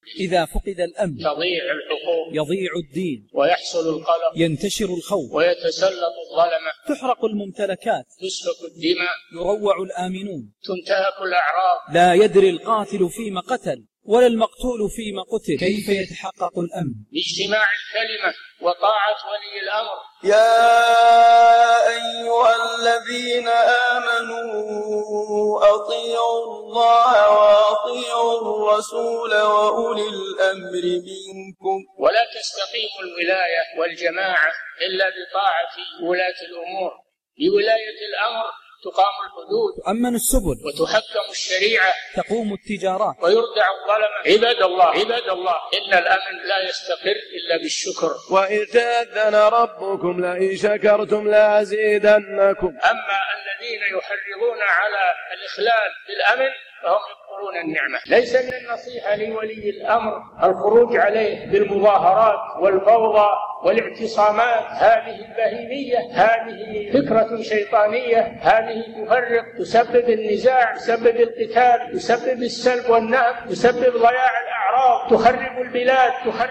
إذا فقد الأمن تضيع الحقوق، يضيع الدين، ويحصل القلق، ينتشر الخوف، ويتسلط الظلمة، تحرق الممتلكات، تسفك الدماء، يروع الآمنون، تنتهك الأعراض. لا يدري القاتل فيما قتل ولا المقتول فيما قتل. كيف يتحقق الأمن؟ باجتماع الكلمة وطاعة ولي الأمر. يا أيها الذين آمنوا أطيعوا الله وأطيعوا الرسول وأولي الأمر منكم. ولا تستقيم الولاية والجماعة إلا بطاعة ولاة الأمور. بولاية الأمر تقام الحدود، تؤمن السبل، وتحكم الشريعة، تقوم التجارات، ويردع الظلمة. عباد الله إن الأمن لا يستقر إلا بالشكر. وإذ تأذن ربكم لئن شكرتم لأزيدنكم. أما الذين يحرضون على الإخلال بالأمن فهم يكفرون النعمة. ليس من النصيحة لولي الأمر الخروج عليه بالمظاهرات والفوضى والاعتصامات. هذه البهيمية، هذه فكرة شيطانية، هذه تفرق، تسبب النزاع، تسبب القتال، تسبب السلب والنهب، تسبب ضياع الأعراض، تخرب البلاد.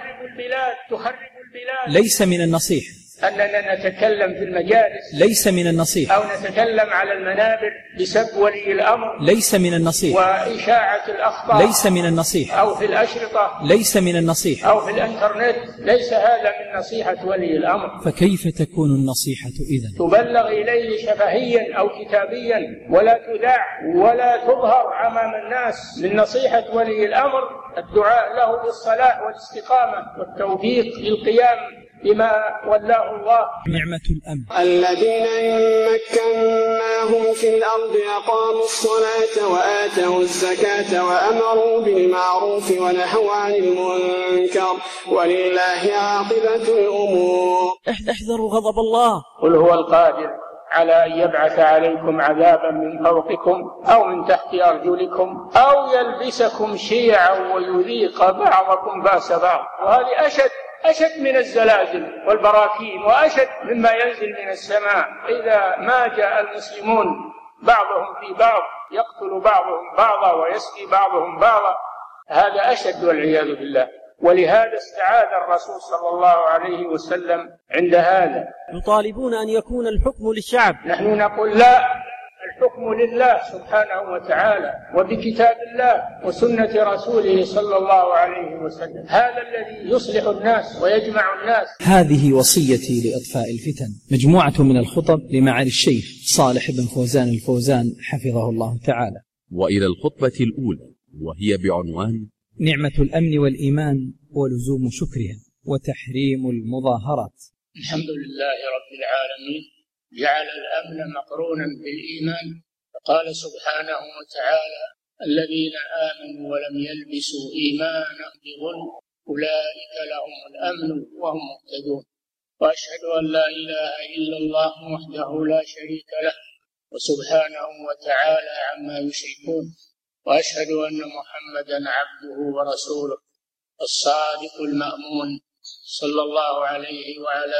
ليس من النصيحة أننا نتكلم في المجالس، ليس من النصيحة، أو نتكلم على المنابر بسب ولي الأمر، ليس من النصيحة، وإشاعة الأخبار، ليس من النصيحة، أو في الأشرطة، ليس من النصيحة، أو في الإنترنت. ليس هذا من نصيحة ولي الأمر. فكيف تكون النصيحة إذن؟ تبلغ إليه شفهيا أو كتابيا، ولا تذاع ولا تظهر أمام الناس. من نصيحة ولي الأمر الدعاء له بالصلاح والاستقامة والتوفيق للقيام بما ولاه الله. نعمة الأمن. الذين إن مكناهم في الأرض أقاموا الصلاة وآتوا الزكاة وأمروا بالمعروف ونهوا عن المنكر ولله عاقبة الأمور. احذروا غضب الله. قل هو القادر على أن يبعث عليكم عذابا من فوقكم أو من تحت أرجلكم أو يلبسكم شيعا ويذيق بعضكم بأس بعض. وهذه أشد من الزلازل والبراكين، وأشد مما ينزل من السماء. إذا ما جاء المسلمون بعضهم في بعض يقتل بعضهم بعضا ويسقي بعضهم بعضا، هذا أشد والعياذ بالله. ولهذا استعاذ الرسول صلى الله عليه وسلم عند هذا. يطالبون أن يكون الحكم للشعب، نحن نقول لا، الحكم لله سبحانه وتعالى وبكتاب الله وسنة رسوله صلى الله عليه وسلم. هذا الذي يصلح الناس ويجمع الناس. هذه وصيتي لإطفاء الفتن، مجموعة من الخطب لمعالي الشيخ صالح بن فوزان الفوزان حفظه الله تعالى. وإلى الخطبة الأولى، وهي بعنوان نعمة الأمن والإيمان ولزوم شكرها وتحريم المظاهرات. الحمد لله رب العالمين، جعل الأمن مقرونا بالإيمان، فقال سبحانه وتعالى: الذين آمنوا ولم يلبسوا إيمانهم بظلم أولئك لهم الأمن وهم مهتدون. وأشهد أن لا إله إلا الله وحده لا شريك له وسبحانه وتعالى عما يشركون. وأشهد أن محمدا عبده ورسوله الصادق المأمون صلى الله عليه وعلى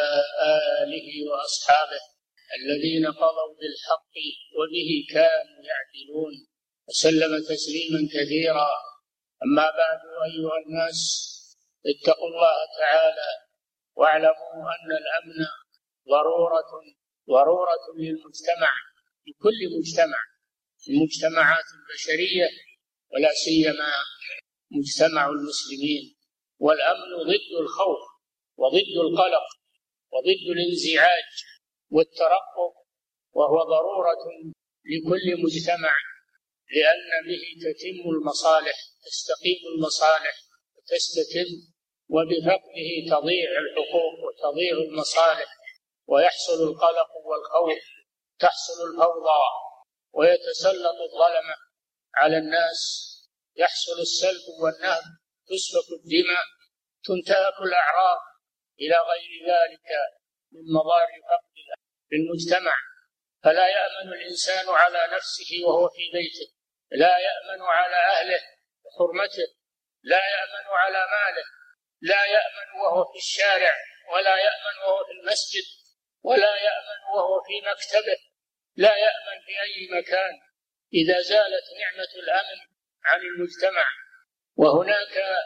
آله وأصحابه الذين قضوا بالحق وبه كانوا يعدلون، وسلم تسليما كثيرا. أما بعد، أيها الناس، اتقوا الله تعالى واعلموا أن الأمن ضرورة للمجتمع، لكل مجتمع، المجتمعات البشرية ولا سيما مجتمع المسلمين. والأمن ضد الخوف وضد القلق وضد الانزعاج والترقب، وهو ضرورة لكل مجتمع، لأن به تتم المصالح، تستقيم المصالح وتستتم، وبفقده تضيع الحقوق وتضيع المصالح، ويحصل القلق والخوف، تحصل الفوضى، ويتسلط الظلمة على الناس، يحصل السلب والنهب، تسفك الدماء، تنتهك الأعراض، إلى غير ذلك من مضار فقد المجتمع. فلا يأمن الإنسان على نفسه وهو في بيته، لا يأمن على أهله وحرمته، لا يأمن على ماله، لا يأمن وهو في الشارع، ولا يأمن وهو في المسجد، ولا يأمن وهو في مكتبه، لا يأمن في أي مكان إذا زالت نعمة الأمن عن المجتمع. وهناك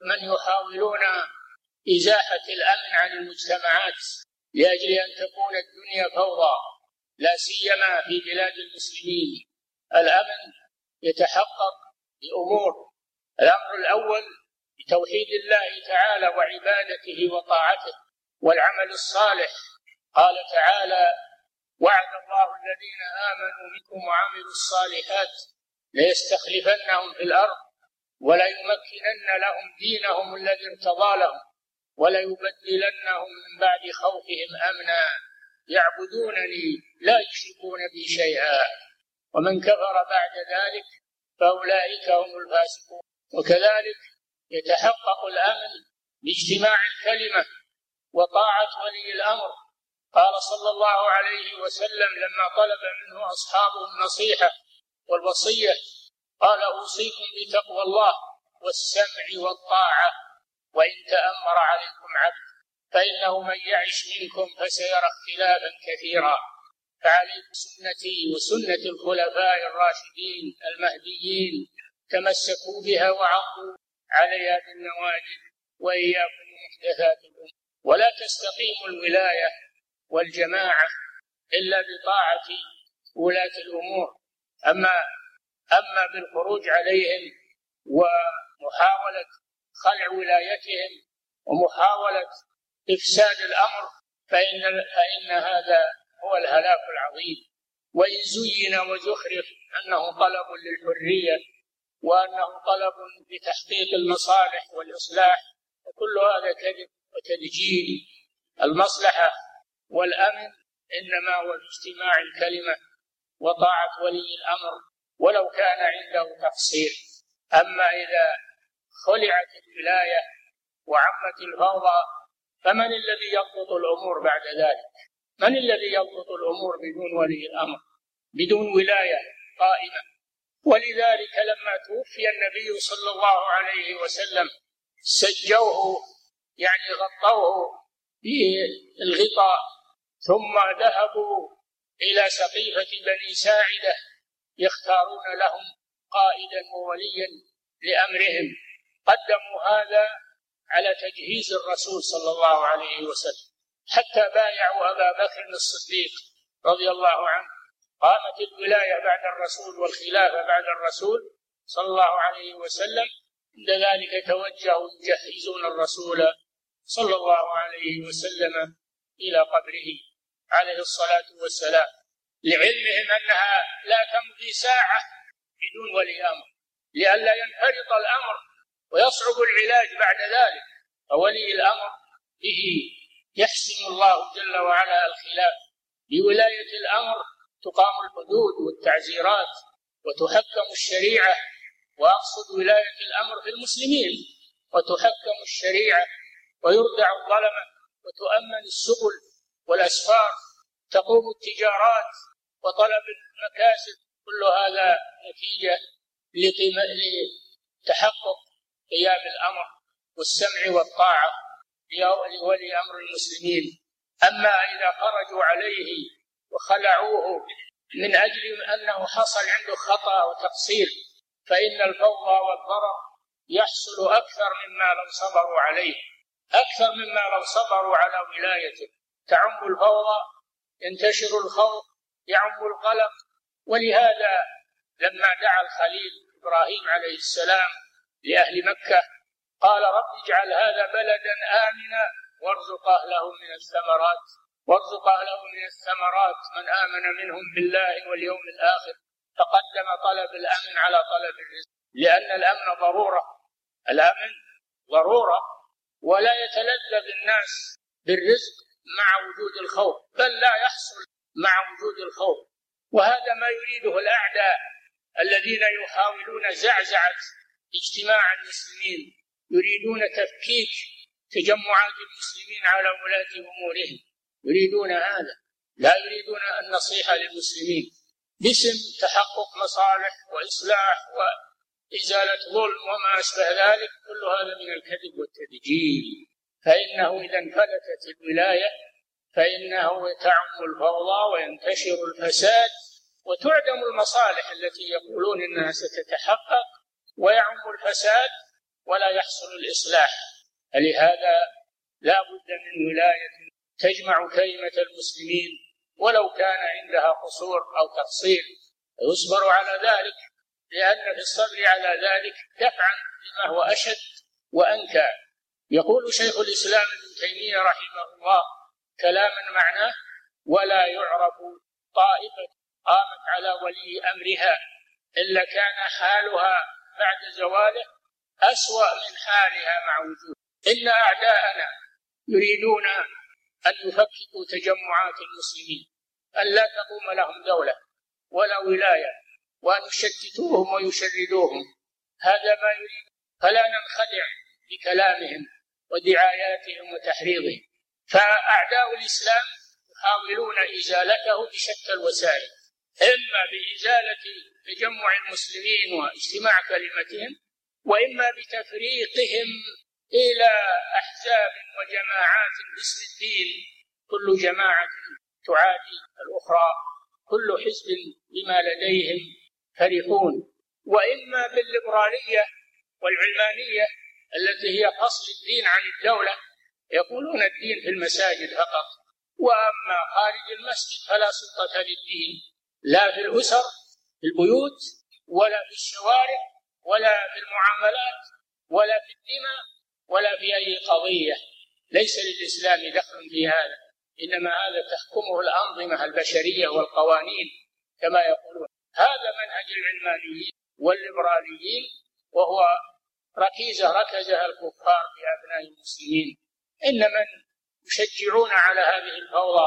من يحاولون إزاحة الأمن عن المجتمعات لأجل أن تكون الدنيا فوضى، لا سيما في بلاد المسلمين. الأمن يتحقق بأمور: الأمر الأول بتوحيد الله تعالى وعبادته وطاعته والعمل الصالح. قال تعالى: وعد الله الذين آمنوا منكم وعملوا الصالحات ليستخلفنهم في الأرض وليمكنن لهم دينهم الذي ارتضى لهم وليبدلنهم من بعد خوفهم أمنا يعبدونني لا يشركون بي شيئا ومن كفر بعد ذلك فأولئك هم الفاسقون. وكذلك يتحقق الأمن باجتماع الكلمة وطاعة ولي الأمر. قال صلى الله عليه وسلم لما طلب منه أصحابه النصيحة والوصية قال: أوصيكم بتقوى الله والسمع والطاعة وإن تأمر عليكم عبد فإنه من يعش منكم فسيرى اختلافا كثيرا فعليكم سنتي وسنة الخلفاء الراشدين المهديين تمسكوا بها وعضوا عليها بالنواجذ وإياكم محدثات الأمور. ولا تستقيم الولاية والجماعة إلا بطاعة ولاة الأمور. أما بالخروج عليهم ومحاولة خلع ولايتهم ومحاولة إفساد الأمر فإن هذا هو الهلاك العظيم. وإن زين وزخرف أنه طلب للحرية وأنه طلب لتحقيق المصالح والإصلاح، وكل هذا كذب وتدجيل. المصلحة والأمن إنما هو باجتماع الكلمة وطاعة ولي الأمر ولو كان عنده تقصير. أما إذا خلعت الولاية وعمت الفوضى فمن الذي يضبط الأمور بعد ذلك؟ من الذي يضبط الأمور بدون ولي الأمر، بدون ولاية قائمة؟ ولذلك لما توفي النبي صلى الله عليه وسلم سجوه، يعني غطوه بالغطاء، ثم ذهبوا إلى سقيفة بني ساعدة يختارون لهم قائدا ووليا لأمرهم. قدموا هذا على تجهيز الرسول صلى الله عليه وسلم حتى بايعوا أبا بكر الصديق رضي الله عنه. قامت الولاية بعد الرسول والخلافة بعد الرسول صلى الله عليه وسلم. عند ذلك توجهوا يجهزون الرسول صلى الله عليه وسلم إلى قبره عليه الصلاة والسلام، لعلمهم أنها لا تمضي ساعة بدون ولي أمر لئلا ينفرط الأمر ويصعب العلاج بعد ذلك. فولي الأمر به يحسم الله جل وعلا الخلاف. بولاية الأمر تقام الحدود والتعزيرات وتحكم الشريعة، وأقصد ولاية الأمر في المسلمين، وتحكم الشريعة ويردع الظلمة وتؤمن السبل والأسفار، تقوم التجارات وطلب المكاسب. كل هذا نتيجة لتحقق قيام الأمر والسمع والطاعة لولي أمر المسلمين. أما إذا خرجوا عليه وخلعوه من أجل أنه حصل عنده خطأ وتقصير فإن الفوضى والضرر يحصل أكثر مما لو صبروا عليه، أكثر مما لو صبروا على ولايته. تعم الفوضى، ينتشر الخوف، يعم القلق. ولهذا لما دعا الخليل إبراهيم عليه السلام لأهل مكة قال: رب اجعل هذا بلدا آمنا وارزق أهله من الثمرات من آمن منهم بالله واليوم الآخر. فقدم طلب الأمن على طلب الرزق، لأن الأمن ضرورة، الأمن ضرورة، ولا يتلذذ الناس بالرزق مع وجود الخوف، بل لا يحصل مع وجود الخوف. وهذا ما يريده الأعداء الذين يحاولون زعزعة اجتماع المسلمين، يريدون تفكيك تجمعات المسلمين على ولاة أمورهم، يريدون هذا، لا يريدون النصيحة للمسلمين باسم تحقق مصالح وإصلاح وإزالة ظلم وما أشبه ذلك. كل هذا من الكذب والتدجيل. فإنه إذا انفلتت الولاية فإنه تعم الفوضى وينتشر الفساد وتعدم المصالح التي يقولون إنها ستتحقق، ويعم الفساد ولا يحصل الإصلاح. فلهذا لا بد من ولاية تجمع كلمة المسلمين ولو كان عندها قصور أو تقصير، يصبر على ذلك، لأن في الصبر على ذلك دفعا لما هو أشد وأنكى. يقول شيخ الإسلام ابن تيمية رحمه الله كلاما معناه: ولا يعرف طائفة قامت على ولي أمرها إلا كان حالها بعد زواله أسوأ من حالها مع وجوده. إن أعداءنا يريدون أن يفككوا تجمعات المسلمين، أن لا تقوم لهم دولة ولا ولاية، وأن يشتتوهم ويشردوهم. هذا ما يريد، فلا ننخدع بكلامهم ودعاياتهم وتحريضهم. فأعداء الإسلام يحاولون إزالته بشتى الوسائل، إما بإزالة تجمع المسلمين واجتماع كلمتهم، وإما بتفريقهم إلى أحزاب وجماعات باسم الدين، كل جماعة تعادي الأخرى، كل حزب بما لديهم فرحون، وإما بالليبرالية والعلمانية التي هي فصل الدين عن الدولة، يقولون الدين في المساجد فقط، وأما خارج المسجد فلا سلطة للدين، لا في الأسر في البيوت ولا في الشوارع ولا في المعاملات ولا في الدماء ولا في أي قضية. ليس للإسلام دخل في هذا، إنما هذا تحكمه الأنظمة البشرية والقوانين كما يقولون. هذا منهج العلمانيين والليبراليين، وهو ركيزة ركزها الكفار في أبناء المسلمين. إن من يشجعون على هذه الفوضى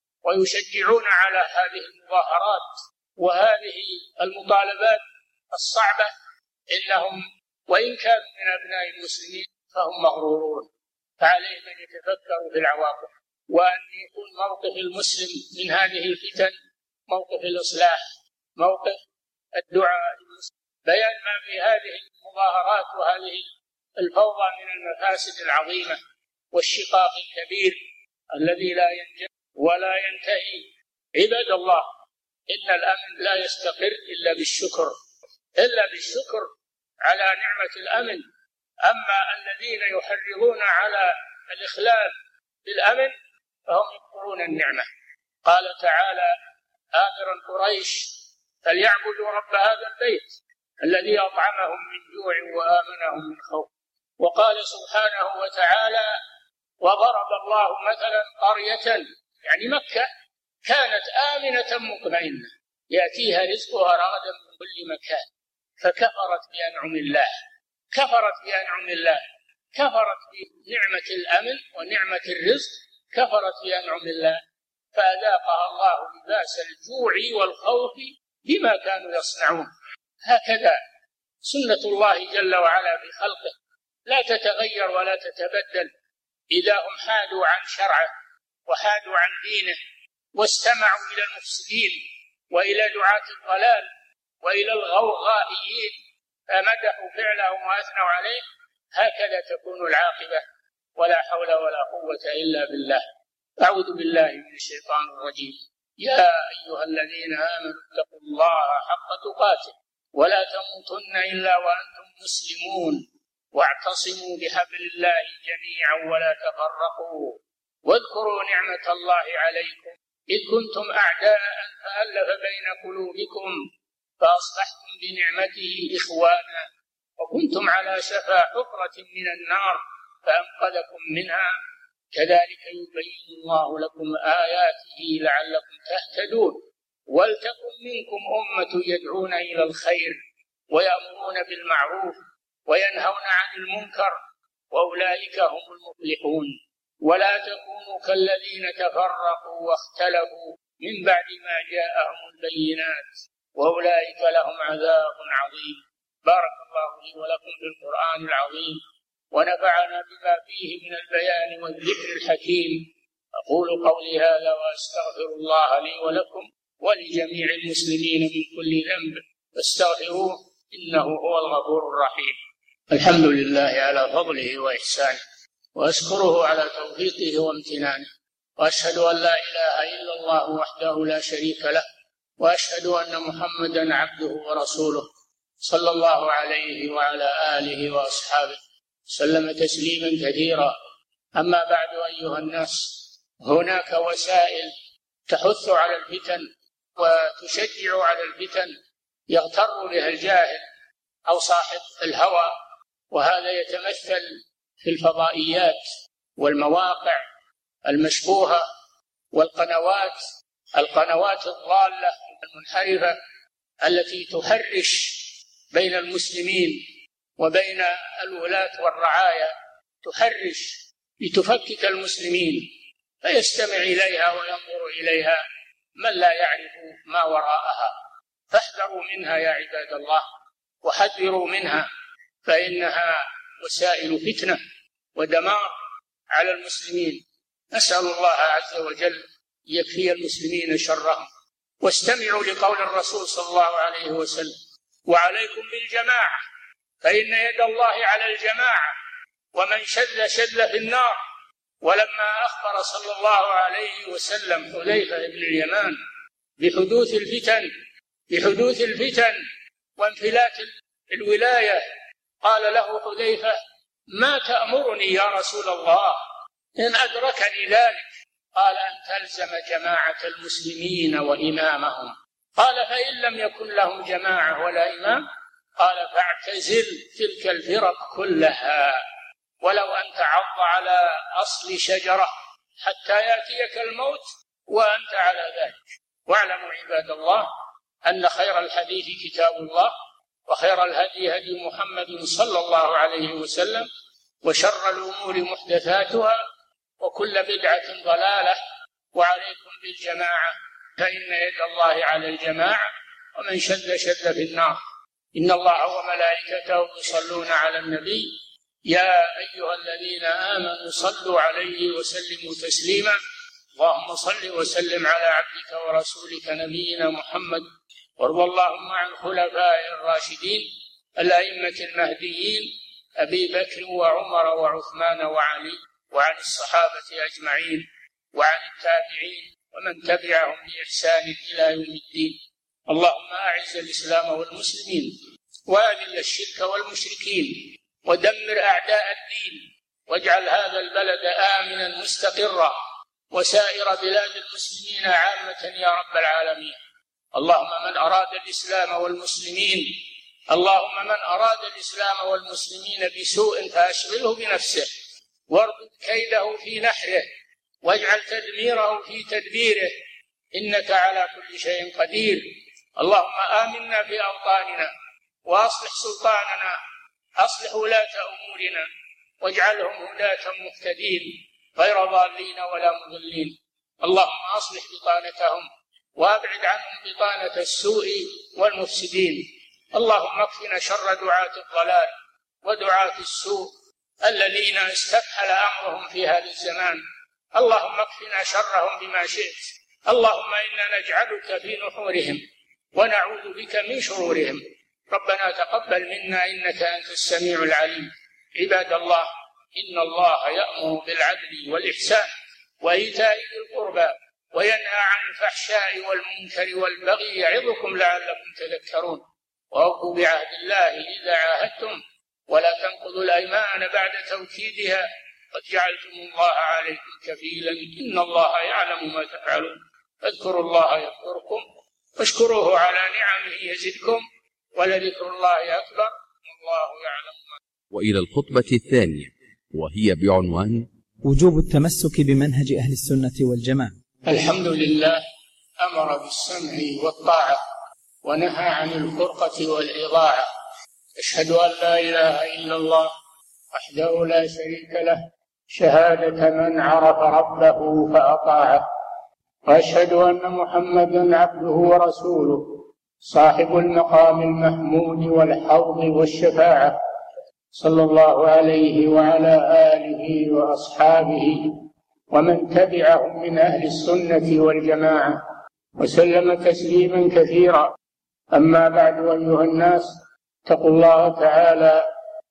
ويشجعون على هذه المظاهرات وهذه المطالبات الصعبة، إنهم وإن كانوا من أبناء المسلمين فهم مغرورون. فعليهم أن يتفكروا في العواقب، وأن يكون موقف المسلم من هذه الفتن موقف الإصلاح، موقف الدعاء للمسلم، بيان ما في هذه المظاهرات وهذه الفوضى من المفاسد العظيمة والشقاق الكبير الذي لا ينجح ولا ينتهي. عباد الله، إن الأمن لا يستقر إلا بالشكر على نعمة الأمن. أما الذين يحرضون على الإخلال بالأمن فهم يكفرون النعمة. قال تعالى آمرا قريش فليعبدوا رب هذا البيت الذي أطعمهم من جوع وآمنهم من خوف. وقال سبحانه وتعالى وضرب الله مثلا قرية، يعني مكة، كانت آمنة مطمئنة يأتيها رزقها رغدا من كل مكان، فكفرت بأنعم الله، كفرت بنعمة الأمن ونعمة الرزق، كفرت بأنعم الله، فأذاقها الله لباس الجوع والخوف بما كانوا يصنعون. هكذا سنة الله جل وعلا في خلقه، لا تتغير ولا تتبدل. إذا هم حادوا عن شرعه وحادوا عن دينه واستمعوا إلى المفسدين وإلى دعاة الضلال وإلى الغوغائيين فمدحوا فعلهم وأثنوا عليه، هكذا تكون العاقبة، ولا حول ولا قوة إلا بالله. أعوذ بالله من الشيطان الرجيم. يا أيها الذين آمنوا اتقوا الله حق تقاته ولا تموتن إلا وأنتم مسلمون، واعتصموا بحبل الله جميعا ولا تفرقوا، واذكروا نعمة الله عليكم إذ كنتم أعداء فألف بين قلوبكم فأصبحتم بنعمته إخوانا، وكنتم على شفا حفرة من النار فأنقذكم منها، كذلك يبين الله لكم آياته لعلكم تهتدون. ولتكن منكم أمة يدعون إلى الخير ويأمرون بالمعروف وينهون عن المنكر وأولئك هم المفلحون. ولا تكونوا كالذين تفرقوا واختلفوا من بعد ما جاءهم البينات وأولئك لهم عذاب عظيم. بارك الله لي ولكم في القرآن العظيم، ونفعنا بما فيه من البيان والذكر الحكيم. أقول قولي هذا وأستغفر الله لي ولكم ولجميع المسلمين من كل ذنب فاستغفروه إنه هو الغفور الرحيم. الحمد لله على فضله وإحسانه، وأشكره على توفيقه وامتنانه، وأشهد أن لا إله إلا الله وحده لا شريك له، وأشهد أن محمدا عبده ورسوله صلى الله عليه وعلى آله وأصحابه سلم تسليما كثيرا. أما بعد أيها الناس، هناك وسائل تحث على الفتن وتشجع على الفتن يغتر بها الجاهل أو صاحب الهوى، وهذا يتمثل في الفضائيات والمواقع المشبوهة والقنوات الضالة المنحرفة التي تحرش بين المسلمين وبين الولاة والرعايا، تحرش لتفكك المسلمين، فيستمع إليها وينظر إليها من لا يعرف ما وراءها. فاحذروا منها يا عباد الله، وحذروا منها، فإنها وسائل فتنة ودمار على المسلمين. نسأل الله عز وجل يكفي المسلمين شرهم. واستمعوا لقول الرسول صلى الله عليه وسلم: وعليكم بالجماعة فإن يد الله على الجماعة، ومن شذ شذ في النار. ولما أخبر صلى الله عليه وسلم حذيفة بن اليمان بحدوث الفتن وانفلات الولاية، قال له حذيفة: ما تأمرني يا رسول الله إن أدركني ذلك؟ قال: أن تلزم جماعة المسلمين وإمامهم. قال: فإن لم يكن لهم جماعة ولا إمام؟ قال: فاعتزل تلك الفرق كلها، ولو أن تعض على أصل شجرة حتى يأتيك الموت وأنت على ذلك. واعلموا عباد الله أن خير الحديث كتاب الله، وخير الهدي هدي محمد صلى الله عليه وسلم، وشر الأمور محدثاتها، وكل بدعة ضلالة. وعليكم بالجماعة فإن يد الله على الجماعة، ومن شذ شذ في النار. إن الله وملائكته يصلون على النبي يا أيها الذين آمنوا صلوا عليه وسلموا تسليما. اللهم صل وسلم على عبدك ورسولك نبينا محمد، وارض اللهم عن خلفاء الراشدين الأئمة المهديين أبي بكر وعمر وعثمان وعلي، وعن الصحابة أجمعين، وعن التابعين ومن تبعهم بإحسان إلى يوم الدين. اللهم أعز الإسلام والمسلمين، وأذل الشرك والمشركين، ودمر أعداء الدين، واجعل هذا البلد آمنا مستقرا، وسائر بلاد المسلمين عامة يا رب العالمين. اللهم من أراد الإسلام والمسلمين بسوء فأشغله بنفسه، واربط كيده في نحره، واجعل تدميره في تدبيره، إنك على كل شيء قدير. اللهم آمنا في أوطاننا، وأصلح سلطاننا، أصلح ولاة أمورنا، واجعلهم هداة مهتدين غير ضالين ولا مضلين. اللهم أصلح بطانتهم، وأبعد عنهم بطانة السوء والمفسدين. اللهم اكفنا شر دعاة الضلال ودعاة السوء الذين استفحل أمرهم في هذا الزمان. اللهم اكفنا شرهم بما شئت. اللهم إنا نجعلك في نحورهم ونعوذ بك من شرورهم. ربنا تقبل منا إنك أنت السميع العليم. عباد الله، إن الله يأمر بالعدل والإحسان وإيتاء ذي القربى، وينهى عن الفحشاء والمنكر والبغي، يعظكم لعلكم تذكرون. وأوفوا بعهد الله إذا عاهدتم، ولا تنقضوا الأيمان بعد توكيدها، قد جعلتم الله عليكم كفيلا، إن الله يعلم ما تفعلون. فاذكروا الله يذكركم، واشكروه على نعمه يزدكم، ولذكر الله أكبر، والله يعلم ما. وإلى الخطبة الثانية، وهي بعنوان: وجوب التمسك بمنهج أهل السنة والجماعة. الحمد لله، أمر بالسمع والطاعة ونهى عن الفرقة والإضاعة. أشهد أن لا إله إلا الله وحده لا شريك له، شهادة من عرف ربه فأطاعه. وأشهد أن محمدا عبده ورسوله، صاحب المقام المحمود والحوض والشفاعة، صلى الله عليه وعلى آله وأصحابه ومن تبعهم من أهل السنة والجماعة، وسلم تسليما كثيرا. أما بعد أيها الناس، اتقوا الله تعالى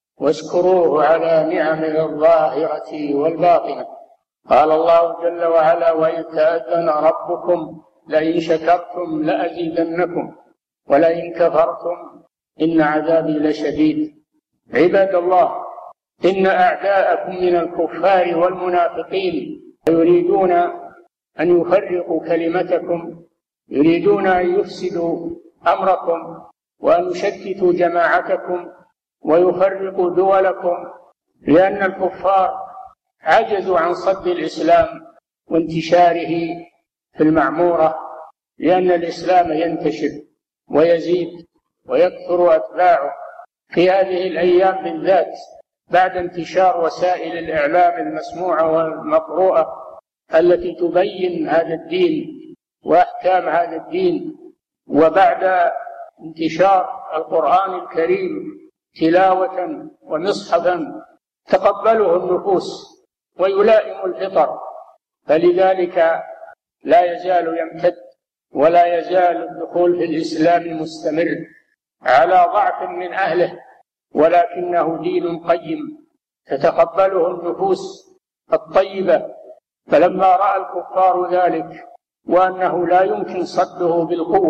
واشكروه على نعمه الظاهرة والباطنة. قال الله جل وعلا: وإذ تأذن ربكم لئن شكرتم لأزيدنكم ولئن كفرتم إن عذابي لشديد. عباد الله، إن أعداءكم من الكفار والمنافقين يريدون أن يفرقوا كلمتكم، يريدون أن يفسدوا أمركم وأن يشتتوا جماعتكم ويفرقوا دولكم، لأن الكفار عجزوا عن صد الإسلام وانتشاره في المعمورة، لأن الإسلام ينتشر ويزيد ويكثر أتباعه في هذه الأيام بالذات، بعد انتشار وسائل الإعلام المسموعة والمقروءة التي تبين هذا الدين وأحكام هذا الدين، وبعد انتشار القرآن الكريم تلاوة ومصحفا تقبله النفوس ويلائم الفطر، فلذلك لا يزال يمتد ولا يزال الدخول في الإسلام مستمر على ضعف من أهله، ولكنه دين قيم تتقبله النفوس الطيبة. فلما رأى الكفار ذلك وأنه لا يمكن صده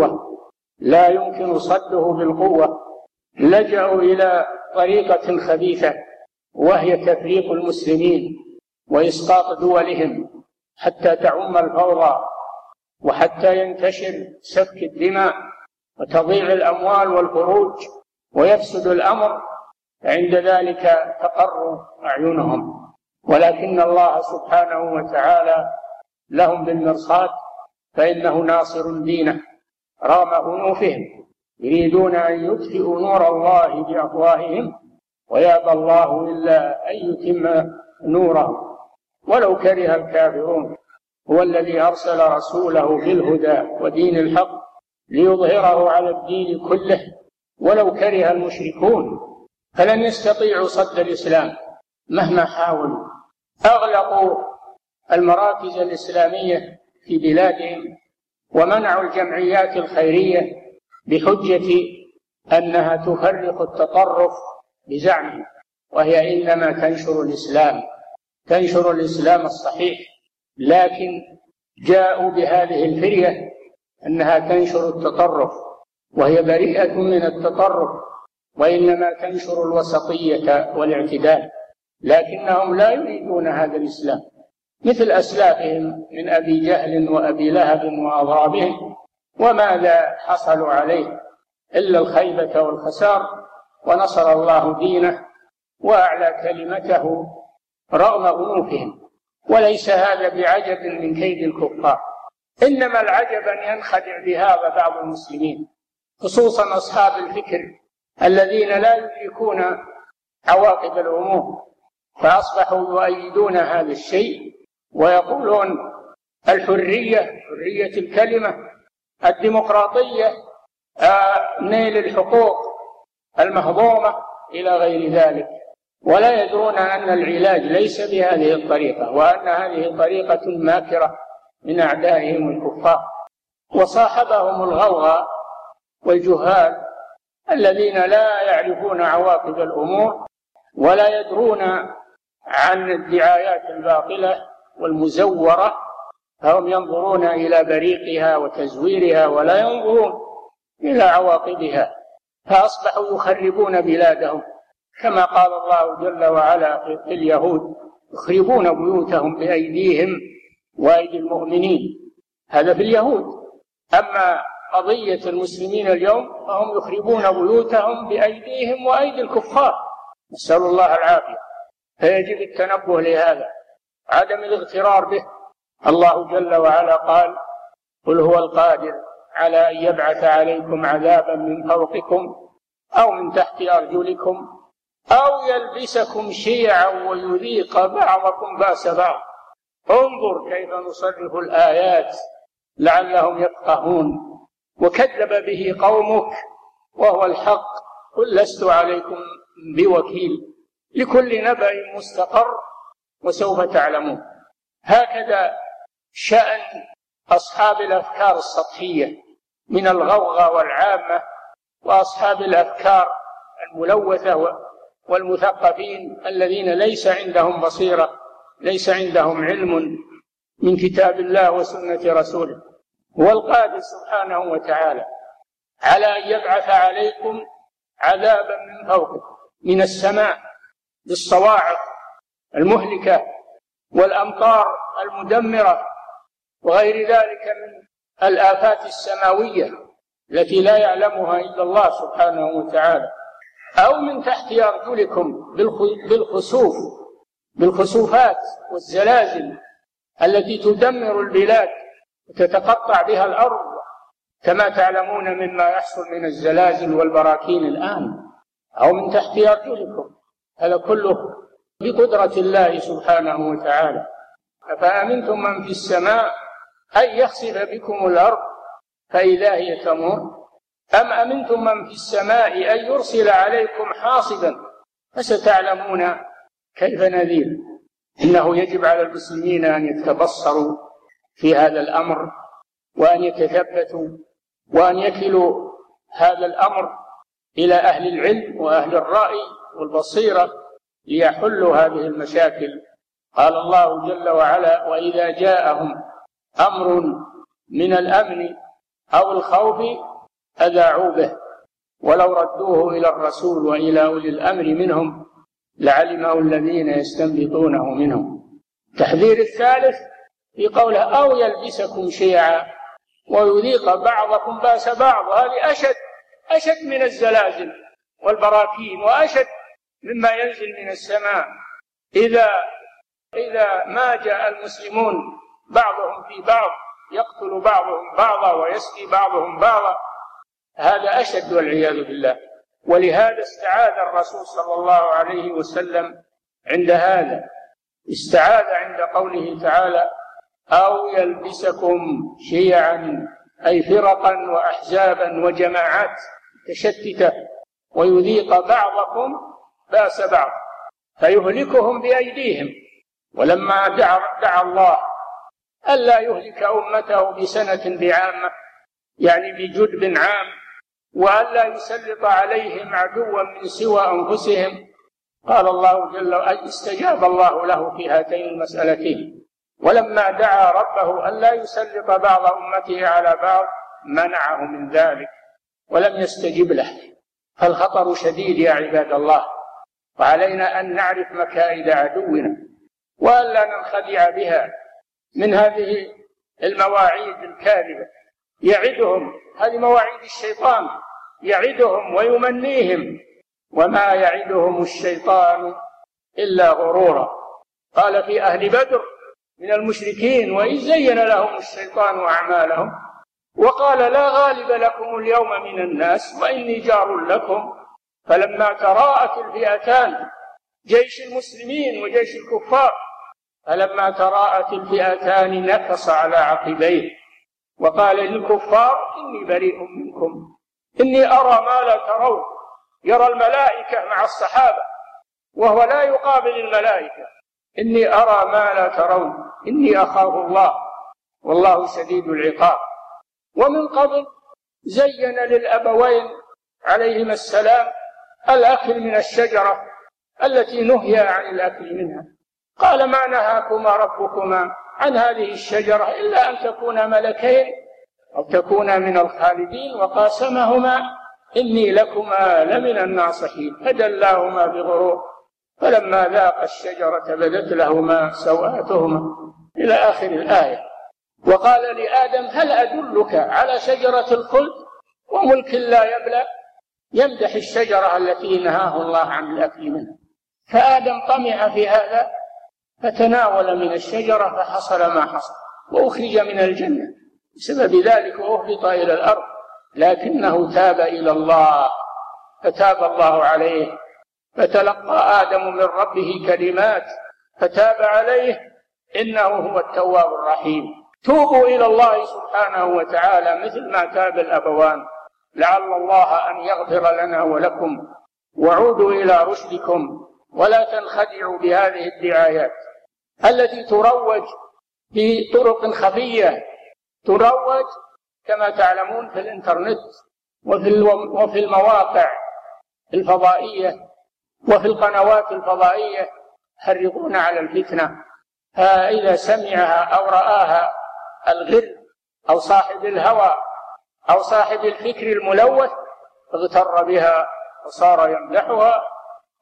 بالقوة لجأوا إلى طريقة خبيثة، وهي تفريق المسلمين وإسقاط دولهم حتى تعم الفوضى وحتى ينتشر سفك الدماء وتضيع الأموال والفروج ويفسد الأمر، عند ذلك تقر أعينهم. ولكن الله سبحانه وتعالى لهم بالمرصاد، فإنه ناصر دينه رغم أنوفهم، يريدون أن يطفئوا نور الله بأفواههم ويأبى الله إلا أن يتم نوره ولو كره الكافرون. هو الذي أرسل رسوله بالهدى ودين الحق ليظهره على الدين كله ولو كره المشركون، فلن يستطيعوا صد الإسلام مهما حاولوا. أغلقوا المراكز الإسلامية في بلادهم ومنعوا الجمعيات الخيرية بحجة أنها تفرق التطرف بزعمهم، وهي إنما تنشر الإسلام الصحيح، لكن جاءوا بهذه الفرية أنها تنشر التطرف، وهي بريئة من التطرف وإنما تنشر الوسطية والاعتدال، لكنهم لا يريدون هذا الإسلام مثل أسلافهم من أبي جهل وأبي لهب وأضرابهم، وماذا حصلوا عليه إلا الخيبة والخسار، ونصر الله دينه وأعلى كلمته رغم أنوفهم. وليس هذا بعجب من كيد الكفار، إنما العجب أن ينخدع بهذا بعض المسلمين، خصوصا أصحاب الفكر الذين لا يدركون عواقب الأمور، فأصبحوا يؤيدون هذا الشيء ويقولون حرية الكلمة، الديمقراطية، نيل الحقوق المهضومة إلى غير ذلك، ولا يدرون أن العلاج ليس بهذه الطريقة، وأن هذه طريقة ماكرة من أعدائهم الكفار. وصاحبهم الغوغاء والجهال الذين لا يعرفون عواقب الأمور ولا يدرون عن الدعايات الباطلة والمزورة، فهم ينظرون إلى بريقها وتزويرها ولا ينظرون إلى عواقبها، فأصبحوا يخربون بلادهم، كما قال الله جل وعلا في اليهود: يخربون بيوتهم بأيديهم وأيدي المؤمنين. هذا في اليهود. أما قضية المسلمين اليوم فهم يخربون بيوتهم بأيديهم وأيدي الكفار، نسأل الله العافية. فيجب التنبه لهذا، عدم الاغترار به. الله جل وعلا قال: قل هو القادر على أن يبعث عليكم عذابا من فوقكم أو من تحت أرجلكم أو يلبسكم شيعا ويذيق بعضكم بأس بعض. انظر كيف نصرف الآيات لعلهم يفقهون. وكذب به قومك وهو الحق قل لست عليكم بوكيل لكل نبأ مستقر وسوف تعلمون. هكذا شأن أصحاب الأفكار السطحية من الغوغاء والعامة، وأصحاب الأفكار الملوثة والمثقفين الذين ليس عندهم بصيرة، ليس عندهم علم من كتاب الله وسنة رسوله. هو القادر سبحانه وتعالى على أن يبعث عليكم عذابا من فوقكم، من السماء، بالصواعق المهلكة والأمطار المدمرة وغير ذلك من الآفات السماوية التي لا يعلمها إلا الله سبحانه وتعالى، أو من تحت أرجلكم بالخسوفات والزلازل التي تدمر البلاد وتتقطع بها الأرض كما تعلمون مما يحصل من الزلازل والبراكين الآن، أو من تحت أرجلكم. هذا كله بقدرة الله سبحانه وتعالى. أفأمنتم من في السماء أن يخسف بكم الأرض فإذا هي تمور أم أمنتم من في السماء أن يرسل عليكم حاصبا فستعلمون كيف نذير. إنه يجب على المسلمين أن يتبصروا في هذا الأمر وأن يتثبتوا وأن يكلوا هذا الأمر إلى أهل العلم وأهل الرأي والبصيرة ليحلوا هذه المشاكل. قال الله جل وعلا: وإذا جاءهم أمر من الأمن أو الخوف أذاعوا به ولو ردوه إلى الرسول وإلى أولي الأمر منهم لعلمه الذين يستنبطونه منهم. تحذير الثالث في قوله: أو يلبسكم شيعا ويذيق بعضكم بأس بعض. هذه أشد من الزلازل والبراكين وأشد مما ينزل من السماء. إذا ما جاء المسلمون بعضهم في بعض يقتل بعضهم بعضا ويسقي بعضهم بعضا، هذا أشد والعياذ بالله. ولهذا استعاذ الرسول صلى الله عليه وسلم عند هذا، استعاذ عند قوله تعالى: أو يلبسكم شيعا، أي فرقا وأحزابا وجماعات متشتتة، ويذيق بعضكم بأس بعض فيهلكهم بأيديهم. ولما دعا الله ألا يهلك أمته بسنة بعامة، يعني بجدب عام، وألا يسلط عليهم عدوا من سوى أنفسهم، قال الله جل وعلا: استجاب الله له في هاتين المسألتين. ولما دعا ربه ألا يسلط بعض أمته على بعض منعه من ذلك ولم يستجب له. فالخطر شديد يا عباد الله، وعلينا أن نعرف مكائد عدونا وألا ننخدع بها من هذه المواعيد الكاذبة. يعدهم، هذه مواعيد الشيطان، يعدهم ويمنيهم، وما يعدهم الشيطان إلا غرورا. قال في أهل بدر من المشركين: وإذ زين لهم الشيطان أعمالهم وقال لا غالب لكم اليوم من الناس وإني جار لكم فلما تراءت الفئتان، جيش المسلمين وجيش الكفار، فلما تراءت الفئتان نكص على عقبيه وقال للكفار: إني بريء منكم إني أرى ما لا ترون. يرى الملائكة مع الصحابة وهو لا يقابل الملائكة: إني أرى ما لا ترون إني أخاف الله والله شديد العقاب. ومن قبل زين للأبوين عليهما السلام الأكل من الشجرة التي نهي عن الأكل منها، قال: ما نهاكما ربكما عن هذه الشجرة إلا أن تكونا ملكين أو تكونا من الخالدين وقاسمهما إني لكما لمن الناصحين فدلاهما بغرور فلما ذاق الشجرة بدت لهما سوآتهما إلى آخر الآية. وقال لآدم: هل أدلك على شجرة الخلد وملك لا يبلى؟ يمدح الشجرة التي نهاه الله عن الأكل منها. فآدم طمع في هذا فتناول من الشجرة فحصل ما حصل وأخرج من الجنة بسبب ذلك وأهبط إلى الأرض، لكنه تاب إلى الله فتاب الله عليه، فتلقى آدم من ربه كلمات فتاب عليه إنه هو التواب الرحيم. توبوا إلى الله سبحانه وتعالى مثل ما تاب الأبوان لعل الله أن يغفر لنا ولكم، وعودوا إلى رشدكم ولا تنخدعوا بهذه الدعايات التي تروج بطرق خفية، تروج كما تعلمون في الإنترنت وفي المواقع الفضائية وفي القنوات الفضائية، يحرضون على الفتنة. فإذا سمعها أو رآها الغر أو صاحب الهوى أو صاحب الفكر الملوث اغتر بها وصار يمدحها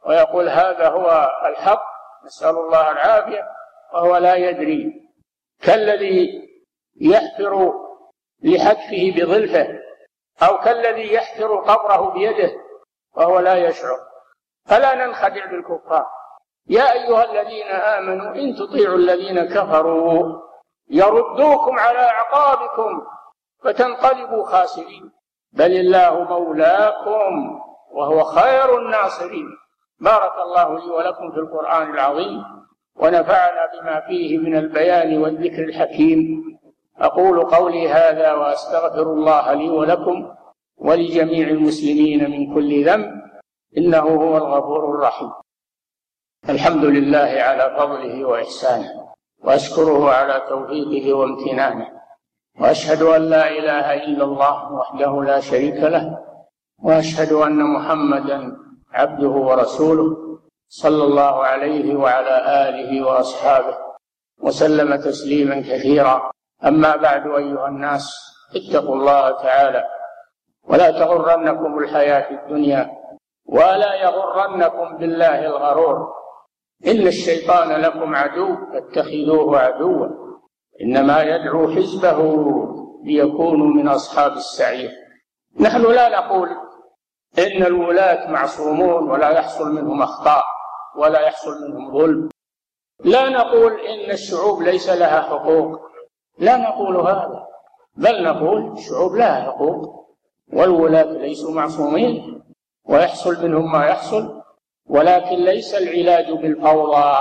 ويقول هذا هو الحق، نسأل الله العافية، وهو لا يدري، كالذي يحفر لحتفه بظلفه، أو كالذي يحفر قبره بيده وهو لا يشعر. فلا ننخدع بالكفار. يا أيها الذين آمنوا إن تطيعوا الذين كفروا يردوكم على أعقابكم فتنقلبوا خاسرين، بل الله مولاكم وهو خير الناصرين. بارك الله لي ولكم في القرآن العظيم، ونفعنا بما فيه من البيان والذكر الحكيم. أقول قولي هذا وأستغفر الله لي ولكم ولجميع المسلمين من كل ذنب، إنه هو الغفور الرحيم. الحمد لله على فضله وإحسانه، وأشكره على توفيقه وامتنانه، وأشهد أن لا إله إلا الله وحده لا شريك له، وأشهد أن محمدا عبده ورسوله صلى الله عليه وعلى آله وأصحابه وسلم تسليما كثيرا. أما بعد، أيها الناس، اتقوا الله تعالى ولا تغرنكم الحياة الدنيا، ولا يغرنكم بالله الغرور. إن الشيطان لكم عدو فاتخذوه عدوا، إنما يدعو حزبه ليكونوا من أصحاب السعير. نحن لا نقول إن الولاة معصومون ولا يحصل منهم أخطاء ولا يحصل منهم ظلم، لا نقول إن الشعوب ليس لها حقوق، لا نقول هذا، بل نقول الشعوب لها حقوق والولاة ليسوا معصومين ويحصل منهم ما يحصل، ولكن ليس العلاج بالفوضى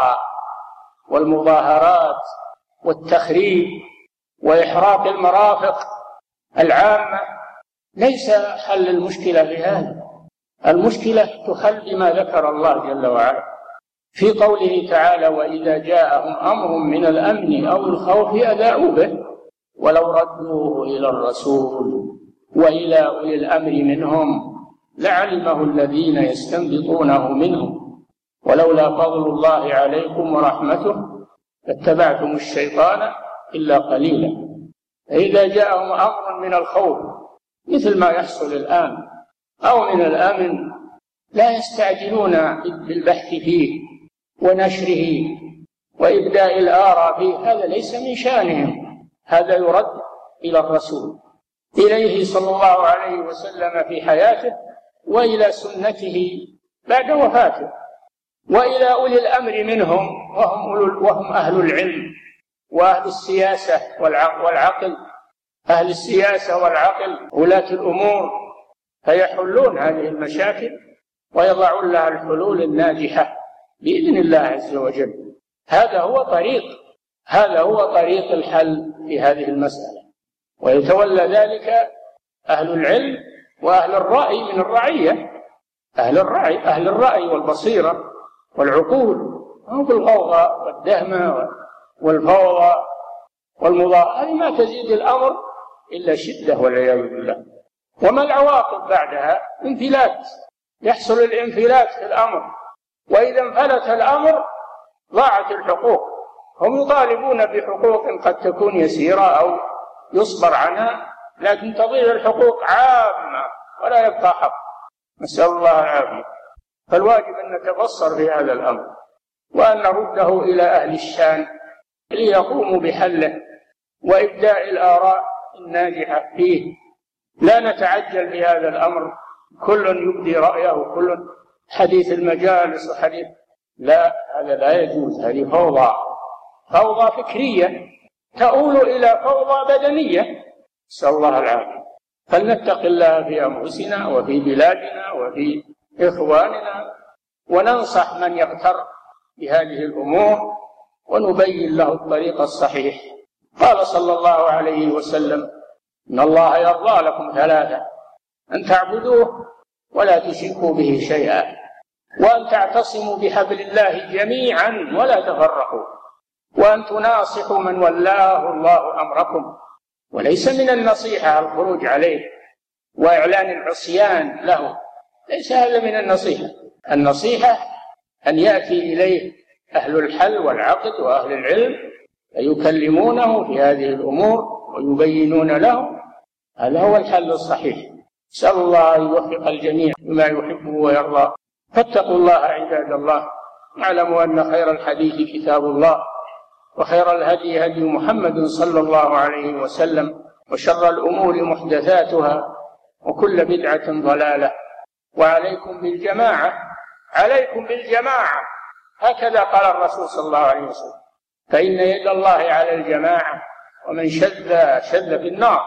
والمظاهرات والتخريب وإحراق المرافق العامة، ليس حل المشكلة بهذا. المشكلة تحل بما ذكر الله جل وعلا في قوله تعالى: وإذا جاءهم أمر من الأمن أو الخوف أذاعوا به ولو ردوه إلى الرسول وإلى أولي الأمر منهم لعلمه الذين يستنبطونه منهم ولولا فضل الله عليكم ورحمته لاتبعتم الشيطان إلا قليلا. إذا جاءهم أمر من الخوف مثل ما يحصل الآن أو من الأمن لا يستعجلون بالبحث فيه ونشره وإبداء الآراء فيه، هذا ليس من شأنهم، هذا يرد إلى الرسول، إليه صلى الله عليه وسلم في حياته، وإلى سنته بعد وفاته، وإلى أولي الأمر منهم وهم أهل العلم وأهل السياسة والعقل، أهل السياسة والعقل ولاة الأمور، فيحلون هذه المشاكل ويضعون لها الحلول الناجحة بإذن الله عز وجل. هذا هو طريق الحل في هذه المسألة، ويتولى ذلك أهل العلم وأهل الرأي من الرعية، أهل الرأي والبصيرة والعقول، هم في الغوغة والدهمة والفوضى والمضاهرة، هذه ما تزيد الأمر إلا شدة والعياذ بالله. وما العواقب بعدها؟ انفلات، يحصل الانفلات في الأمر، وإذا انفلت الأمر ضاعت الحقوق. هم يطالبون بحقوق قد تكون يسيرة أو يصبر عنها، لكن تضيع الحقوق عامة ولا يبقى حق، نسأل الله العافية. فالواجب أن نتبصر في هذا الأمر وأن نرده إلى أهل الشان ليقوموا بحله وإبداء الآراء الناجحة فيه. لا نتعجل بهذا الأمر، كل يبدي رأيه، كل حديث المجالس وحديث، لا، هذا لا يجوز، هذه فوضى فكرية تؤول إلى فوضى بدنية، نسأل الله العافية. فلنتق الله في أنفسنا وفي بلادنا وفي إخواننا، وننصح من يغتر بهذه الأمور ونبين له الطريق الصحيح. قال صلى الله عليه وسلم: إن الله يرضى لكم ثلاثة: أن تعبدوه ولا تشركوا به شيئا، وأن تعتصموا بحبل الله جميعا ولا تفرقوا، وأن تناصحوا من ولاه الله أمركم. وليس من النصيحة الخروج عليه وإعلان العصيان له، ليس هذا من النصيحة. النصيحة أن يأتي إليه أهل الحل والعقد وأهل العلم فيكلمونه في هذه الأمور ويبينون له، هذا هو الحل الصحيح. نسأل الله أن يوفق الجميع بما يحبه ويرضى. فاتقوا الله عباد الله. اعلموا أن خير الحديث كتاب الله، وخير الهدي هدي محمد صلى الله عليه وسلم، وشر الأمور محدثاتها، وكل بدعة ضلالة. وعليكم بالجماعة، عليكم بالجماعة، هكذا قال الرسول صلى الله عليه وسلم، فإن يد الله على الجماعة، ومن شذ في النار.